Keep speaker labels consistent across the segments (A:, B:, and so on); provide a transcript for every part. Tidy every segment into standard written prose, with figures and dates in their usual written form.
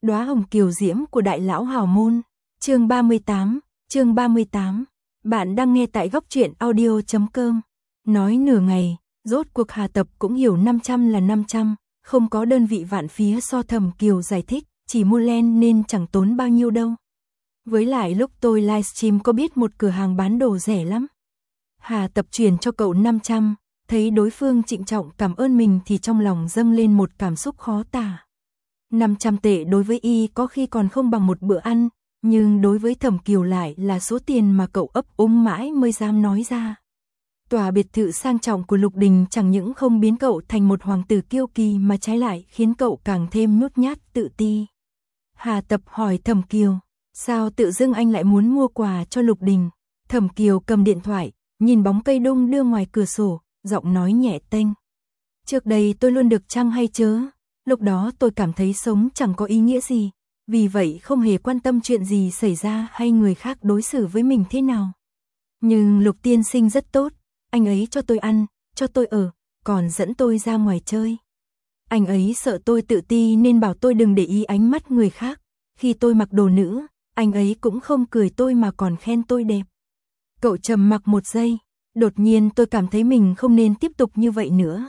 A: Đóa hồng kiều diễm của đại lão hào môn. Chương 38. Bạn đang nghe tại góc truyện audio.com. Nói nửa ngày, rốt cuộc Hà Tập cũng hiểu 500 là 500, không có đơn vị vạn phía so Thẩm Kiều giải thích, chỉ mua len nên chẳng tốn bao nhiêu đâu. Với lại lúc tôi livestream có biết một cửa hàng bán đồ rẻ lắm. Hà Tập chuyển cho cậu 500, thấy đối phương trịnh trọng cảm ơn mình thì trong lòng dâng lên một cảm xúc khó tả. 500 tệ đối với y có khi còn không bằng một bữa ăn, nhưng đối với Thẩm Kiều lại là số tiền mà cậu ấp úng mãi mới dám nói ra. Tòa biệt thự sang trọng của Lục Đình chẳng những không biến cậu thành một hoàng tử kiêu kỳ mà trái lại khiến cậu càng thêm nhút nhát tự ti. Hà Tập hỏi Thẩm Kiều, sao tự dưng anh lại muốn mua quà cho Lục Đình? Thẩm Kiều cầm điện thoại, nhìn bóng cây đung đưa ngoài cửa sổ, giọng nói nhẹ tênh. Trước đây tôi luôn được chăng hay chớ, lúc đó tôi cảm thấy sống chẳng có ý nghĩa gì, vì vậy không hề quan tâm chuyện gì xảy ra hay người khác đối xử với mình thế nào. Nhưng Lục tiên sinh rất tốt, anh ấy cho tôi ăn, cho tôi ở, còn dẫn tôi ra ngoài chơi. Anh ấy sợ tôi tự ti nên bảo tôi đừng để ý ánh mắt người khác, khi tôi mặc đồ nữ, anh ấy cũng không cười tôi mà còn khen tôi đẹp. Cậu trầm mặc một giây, đột nhiên tôi cảm thấy mình không nên tiếp tục như vậy nữa.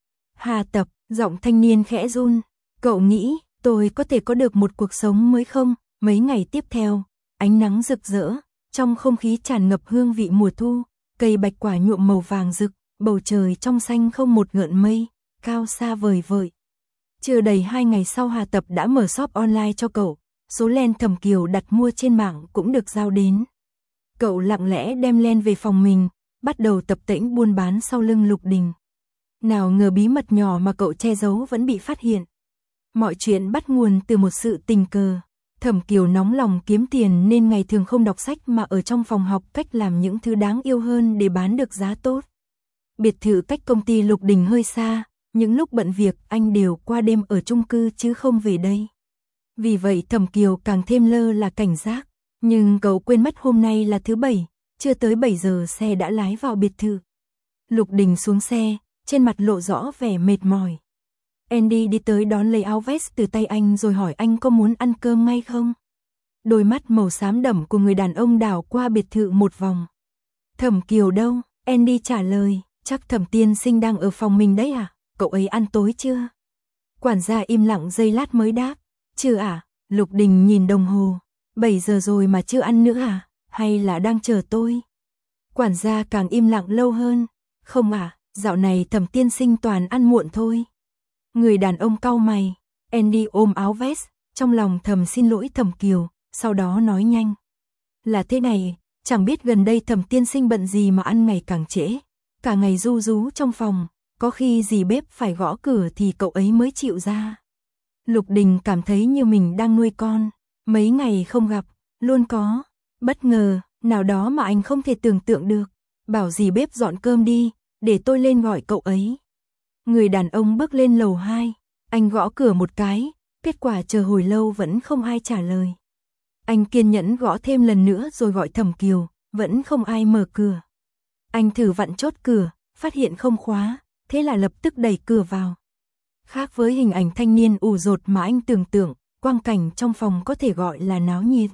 A: Hà Tập, giọng thanh niên khẽ run, cậu nghĩ tôi có thể có được một cuộc sống mới không? Mấy ngày tiếp theo, ánh nắng rực rỡ, trong không khí tràn ngập hương vị mùa thu, cây bạch quả nhuộm màu vàng rực, bầu trời trong xanh không một gợn mây, cao xa vời vợi. Chưa đầy 2 ngày sau Hà Tập đã mở shop online cho cậu, số len Thẩm Kiều đặt mua trên mạng cũng được giao đến. Cậu lặng lẽ đem len về phòng mình, bắt đầu tập tễnh buôn bán sau lưng Lục Đình. Nào ngờ bí mật nhỏ mà cậu che giấu vẫn bị phát hiện. Mọi chuyện bắt nguồn từ một sự tình cờ. Thẩm Kiều nóng lòng kiếm tiền nên ngày thường không đọc sách mà ở trong phòng học cách làm những thứ đáng yêu hơn để bán được giá tốt. Biệt thự cách công ty Lục Đình hơi xa, những lúc bận việc anh đều qua đêm ở chung cư chứ không về đây. Vì vậy Thẩm Kiều càng thêm lơ là cảnh giác, nhưng cậu quên mất hôm nay là thứ Bảy, chưa tới 7 giờ xe đã lái vào biệt thự. Lục Đình xuống xe, trên mặt lộ rõ vẻ mệt mỏi. Andy đi tới đón lấy áo vest từ tay anh rồi hỏi anh có muốn ăn cơm ngay không? Đôi mắt màu xám đậm của người đàn ông đảo qua biệt thự một vòng. Thẩm Kiều đâu? Andy trả lời, chắc Thẩm tiên sinh đang ở phòng mình đấy à? Cậu ấy ăn tối chưa? Quản gia im lặng giây lát mới đáp, chưa à? Lục Đình nhìn đồng hồ, 7 giờ rồi mà chưa ăn nữa à? Hay là đang chờ tôi? Quản gia càng im lặng lâu hơn, không à, dạo này Thẩm tiên sinh toàn ăn muộn thôi. Người đàn ông cau mày, Andy ôm áo vest, trong lòng thầm xin lỗi Thẩm Kiều, sau đó nói nhanh. Là thế này, chẳng biết gần đây Thẩm tiên sinh bận gì mà ăn ngày càng trễ, cả ngày ru rú trong phòng, có khi dì bếp phải gõ cửa thì cậu ấy mới chịu ra. Lục Đình cảm thấy như mình đang nuôi con, mấy ngày không gặp, luôn có bất ngờ nào đó mà anh không thể tưởng tượng được. Bảo dì bếp dọn cơm đi, để tôi lên gọi cậu ấy. Người đàn ông bước lên lầu 2, anh gõ cửa một cái, kết quả chờ hồi lâu vẫn không ai trả lời. Anh kiên nhẫn gõ thêm lần nữa rồi gọi Thẩm Kiều, vẫn không ai mở cửa. Anh thử vặn chốt cửa, phát hiện không khóa, thế là lập tức đẩy cửa vào. Khác với hình ảnh thanh niên ủ rột mà anh tưởng tượng, quang cảnh trong phòng có thể gọi là náo nhiệt.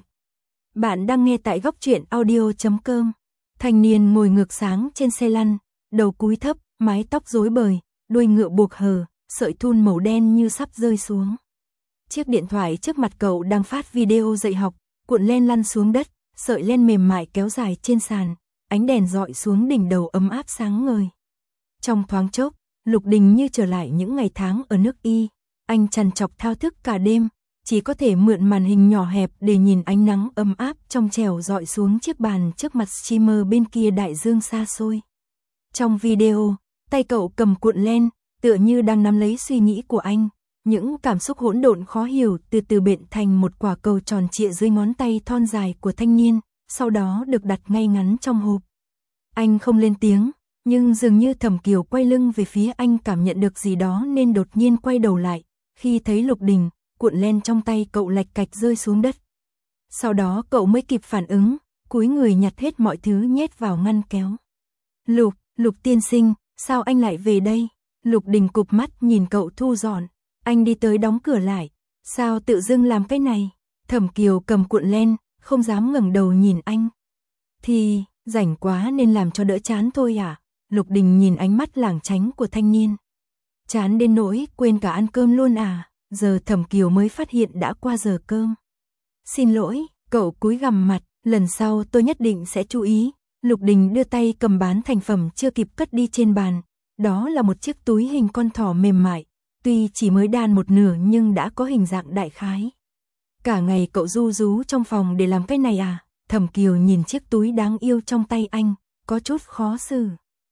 A: Bạn đang nghe tại góc truyện audio.com. Thanh niên ngồi ngược sáng trên xe lăn, đầu cúi thấp, mái tóc rối bời, đuôi ngựa buộc hờ, sợi thun màu đen như sắp rơi xuống. Chiếc điện thoại trước mặt cậu đang phát video dạy học, cuộn len lăn xuống đất, sợi len mềm mại kéo dài trên sàn, ánh đèn dọi xuống đỉnh đầu ấm áp sáng ngời. Trong thoáng chốc, Lục Đình như trở lại những ngày tháng ở nước Y, anh trằn trọc thao thức cả đêm, chỉ có thể mượn màn hình nhỏ hẹp để nhìn ánh nắng ấm áp trong trẻo dọi xuống chiếc bàn trước mặt streamer bên kia đại dương xa xôi. Trong video, tay cậu cầm cuộn len, tựa như đang nắm lấy suy nghĩ của anh, những cảm xúc hỗn độn khó hiểu từ từ bện thành một quả cầu tròn trịa dưới ngón tay thon dài của thanh niên, sau đó được đặt ngay ngắn trong hộp. Anh không lên tiếng, nhưng dường như Thẩm Kiều quay lưng về phía anh cảm nhận được gì đó nên đột nhiên quay đầu lại, khi thấy Lục Đình, cuộn len trong tay cậu lạch cạch rơi xuống đất. Sau đó cậu mới kịp phản ứng, cúi người nhặt hết mọi thứ nhét vào ngăn kéo. Lục tiên sinh, sao anh lại về đây? Lục Đình cụp mắt nhìn cậu thu dọn, anh đi tới đóng cửa lại, Sao tự dưng làm cái này? Thẩm Kiều cầm cuộn len, không dám ngẩng đầu nhìn anh. Thì, rảnh quá nên làm cho đỡ chán thôi à? Lục Đình nhìn ánh mắt lảng tránh của thanh niên. Chán đến nỗi quên cả ăn cơm luôn à? Giờ Thẩm Kiều mới phát hiện đã qua giờ cơm. Xin lỗi, cậu cúi gằm mặt, lần sau tôi nhất định sẽ chú ý. Lục Đình đưa tay cầm bán thành phẩm chưa kịp cất đi trên bàn. Đó là một chiếc túi hình con thỏ mềm mại, tuy chỉ mới đan một nửa nhưng đã có hình dạng đại khái. Cả ngày cậu ru rú trong phòng để làm cái này à? Thẩm Kiều nhìn chiếc túi đáng yêu trong tay anh, có chút khó xử.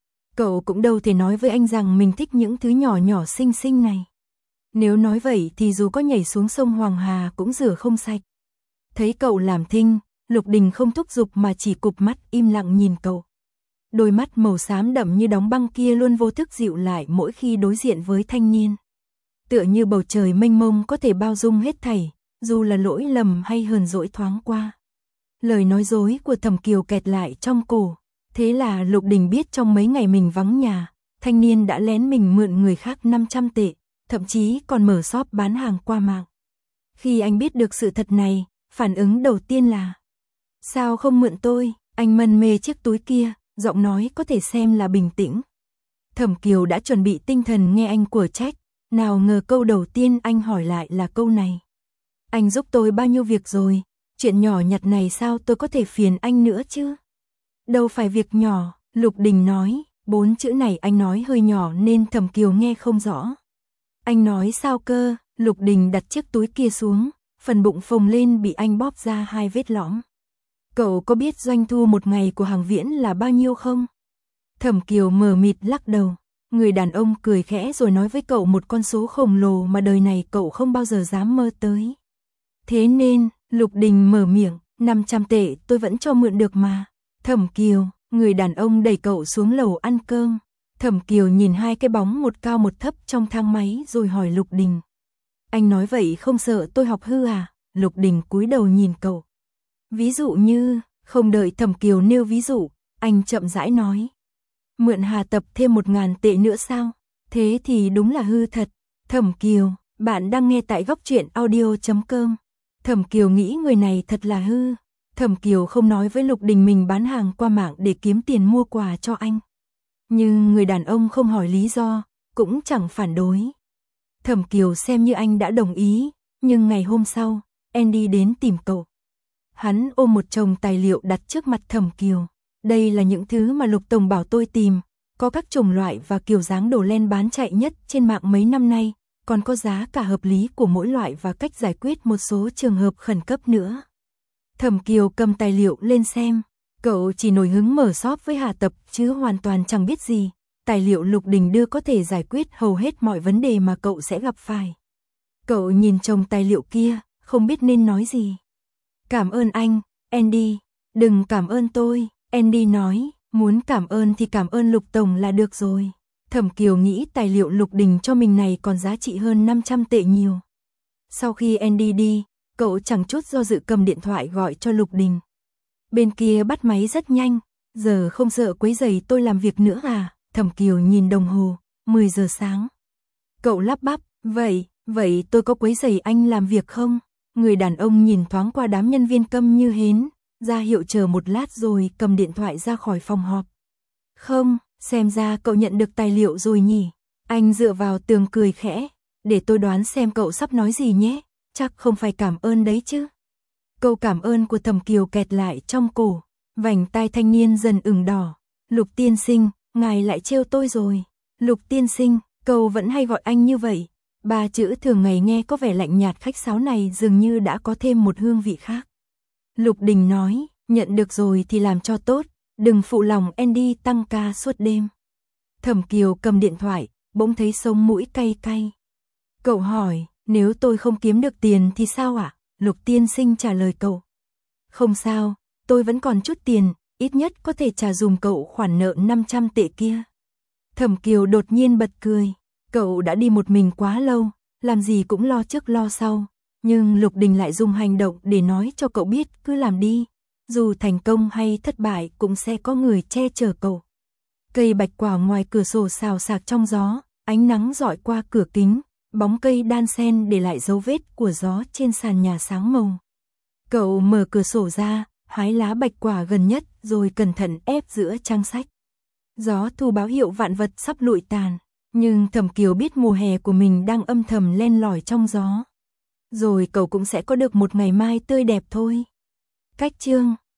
A: Cậu cũng đâu thể nói với anh rằng mình thích những thứ nhỏ nhỏ xinh xinh này. Nếu nói vậy thì dù có nhảy xuống sông Hoàng Hà cũng rửa không sạch. Thấy cậu làm thinh, Lục Đình không thúc giục mà chỉ cụp mắt im lặng nhìn cậu. Đôi mắt màu xám đậm như đóng băng kia luôn vô thức dịu lại mỗi khi đối diện với thanh niên. Tựa như bầu trời mênh mông có thể bao dung hết thảy, dù là lỗi lầm hay hờn dỗi thoáng qua. Lời nói dối của Thẩm Kiều kẹt lại trong cổ. Thế là Lục Đình biết trong mấy ngày mình vắng nhà, thanh niên đã lén mình mượn người khác 500 tệ, thậm chí còn mở shop bán hàng qua mạng. Khi anh biết được sự thật này, phản ứng đầu tiên là: sao không mượn tôi? Anh mân mê chiếc túi kia, giọng nói có thể xem là bình tĩnh. Thẩm Kiều đã chuẩn bị tinh thần nghe anh của trách, nào ngờ câu đầu tiên anh hỏi lại là câu này. Anh giúp tôi bao nhiêu việc rồi, chuyện nhỏ nhặt này sao tôi có thể phiền anh nữa chứ? Đâu phải việc nhỏ, Lục Đình nói, 4 chữ này anh nói hơi nhỏ nên Thẩm Kiều nghe không rõ. Anh nói sao cơ? Lục Đình đặt chiếc túi kia xuống, phần bụng phồng lên bị anh bóp ra 2 vết lõm. Cậu có biết doanh thu một ngày của Hàng Viễn là bao nhiêu không? Thẩm Kiều mờ mịt lắc đầu. Người đàn ông cười khẽ rồi nói với cậu một con số khổng lồ mà đời này cậu không bao giờ dám mơ tới. Thế nên, Lục Đình mở miệng, 500 tệ tôi vẫn cho mượn được mà. Thẩm Kiều, người đàn ông đẩy cậu xuống lầu ăn cơm. Thẩm Kiều nhìn 2 cái bóng một cao một thấp trong thang máy rồi hỏi Lục Đình. Anh nói vậy không sợ tôi học hư à? Lục Đình cúi đầu nhìn cậu. Ví dụ như, không đợi Thẩm Kiều nêu ví dụ, anh chậm rãi nói. Mượn Hà Tập thêm 1.000 tệ nữa sao? Thế thì đúng là hư thật. Thẩm Kiều, bạn đang nghe tại góc truyện audio.com. Thẩm Kiều nghĩ người này thật là hư. Thẩm Kiều không nói với Lục Đình mình bán hàng qua mạng để kiếm tiền mua quà cho anh. Nhưng người đàn ông không hỏi lý do, cũng chẳng phản đối. Thẩm Kiều xem như anh đã đồng ý, nhưng ngày hôm sau, Andy đến tìm cậu. Hắn ôm một chồng tài liệu đặt trước mặt Thẩm Kiều. Đây là những thứ mà Lục Tổng bảo tôi tìm, có các chủng loại và kiểu dáng đồ len bán chạy nhất trên mạng mấy năm nay, còn có giá cả hợp lý của mỗi loại và cách giải quyết một số trường hợp khẩn cấp nữa. Thẩm Kiều cầm tài liệu lên xem, cậu chỉ nổi hứng mở shop với Hà Tập chứ hoàn toàn chẳng biết gì. Tài liệu Lục Đình đưa có thể giải quyết hầu hết mọi vấn đề mà cậu sẽ gặp phải. Cậu nhìn chồng tài liệu kia, không biết nên nói gì. Cảm ơn anh, Andy. Đừng cảm ơn tôi, Andy nói, muốn cảm ơn thì cảm ơn Lục Tổng là được rồi. Thẩm Kiều nghĩ tài liệu Lục Đình cho mình này còn giá trị hơn 500 tệ nhiều. Sau khi Andy đi, cậu chẳng chút do dự cầm điện thoại gọi cho Lục Đình. Bên kia bắt máy rất nhanh, giờ không sợ quấy rầy tôi làm việc nữa à? Thẩm Kiều nhìn đồng hồ, 10 giờ sáng. Cậu lắp bắp, vậy tôi có quấy rầy anh làm việc không? Người đàn ông nhìn thoáng qua đám nhân viên câm như hến, ra hiệu chờ một lát rồi cầm điện thoại ra khỏi phòng họp. Không, xem ra cậu nhận được tài liệu rồi nhỉ? Anh dựa vào tường cười khẽ, để tôi đoán xem cậu sắp nói gì nhé, chắc không phải cảm ơn đấy chứ. Câu cảm ơn của Thẩm Kiều kẹt lại trong cổ, vành tai thanh niên dần ửng đỏ. Lục tiên sinh, ngài lại trêu tôi rồi. Lục tiên sinh, cậu vẫn hay gọi anh như vậy. 3 chữ thường ngày nghe có vẻ lạnh nhạt khách sáo này dường như đã có thêm một hương vị khác. Lục Đình nói, nhận được rồi thì làm cho tốt, đừng phụ lòng Andy tăng ca suốt đêm. Thẩm Kiều cầm điện thoại, bỗng thấy sống mũi cay cay. Cậu hỏi, nếu tôi không kiếm được tiền thì sao ạ? Lục tiên sinh trả lời cậu. Không sao, tôi vẫn còn chút tiền, ít nhất có thể trả dùm cậu khoản nợ 500 tệ kia. Thẩm Kiều đột nhiên bật cười. Cậu đã đi một mình quá lâu, làm gì cũng lo trước lo sau. Nhưng Lục Đình lại dùng hành động để nói cho cậu biết cứ làm đi. Dù thành công hay thất bại cũng sẽ có người che chở cậu. Cây bạch quả ngoài cửa sổ xào xạc trong gió, ánh nắng rọi qua cửa kính, Bóng cây đan xen để lại dấu vết của gió trên sàn nhà sáng màu. Cậu mở cửa sổ ra, hái lá bạch quả gần nhất rồi cẩn thận ép giữa trang sách. Gió thu báo hiệu vạn vật sắp lụi tàn, nhưng Thẩm Kiều biết mùa hè của mình đang âm thầm len lỏi trong gió. Rồi cậu cũng sẽ có được một ngày mai tươi đẹp thôi. Cách chương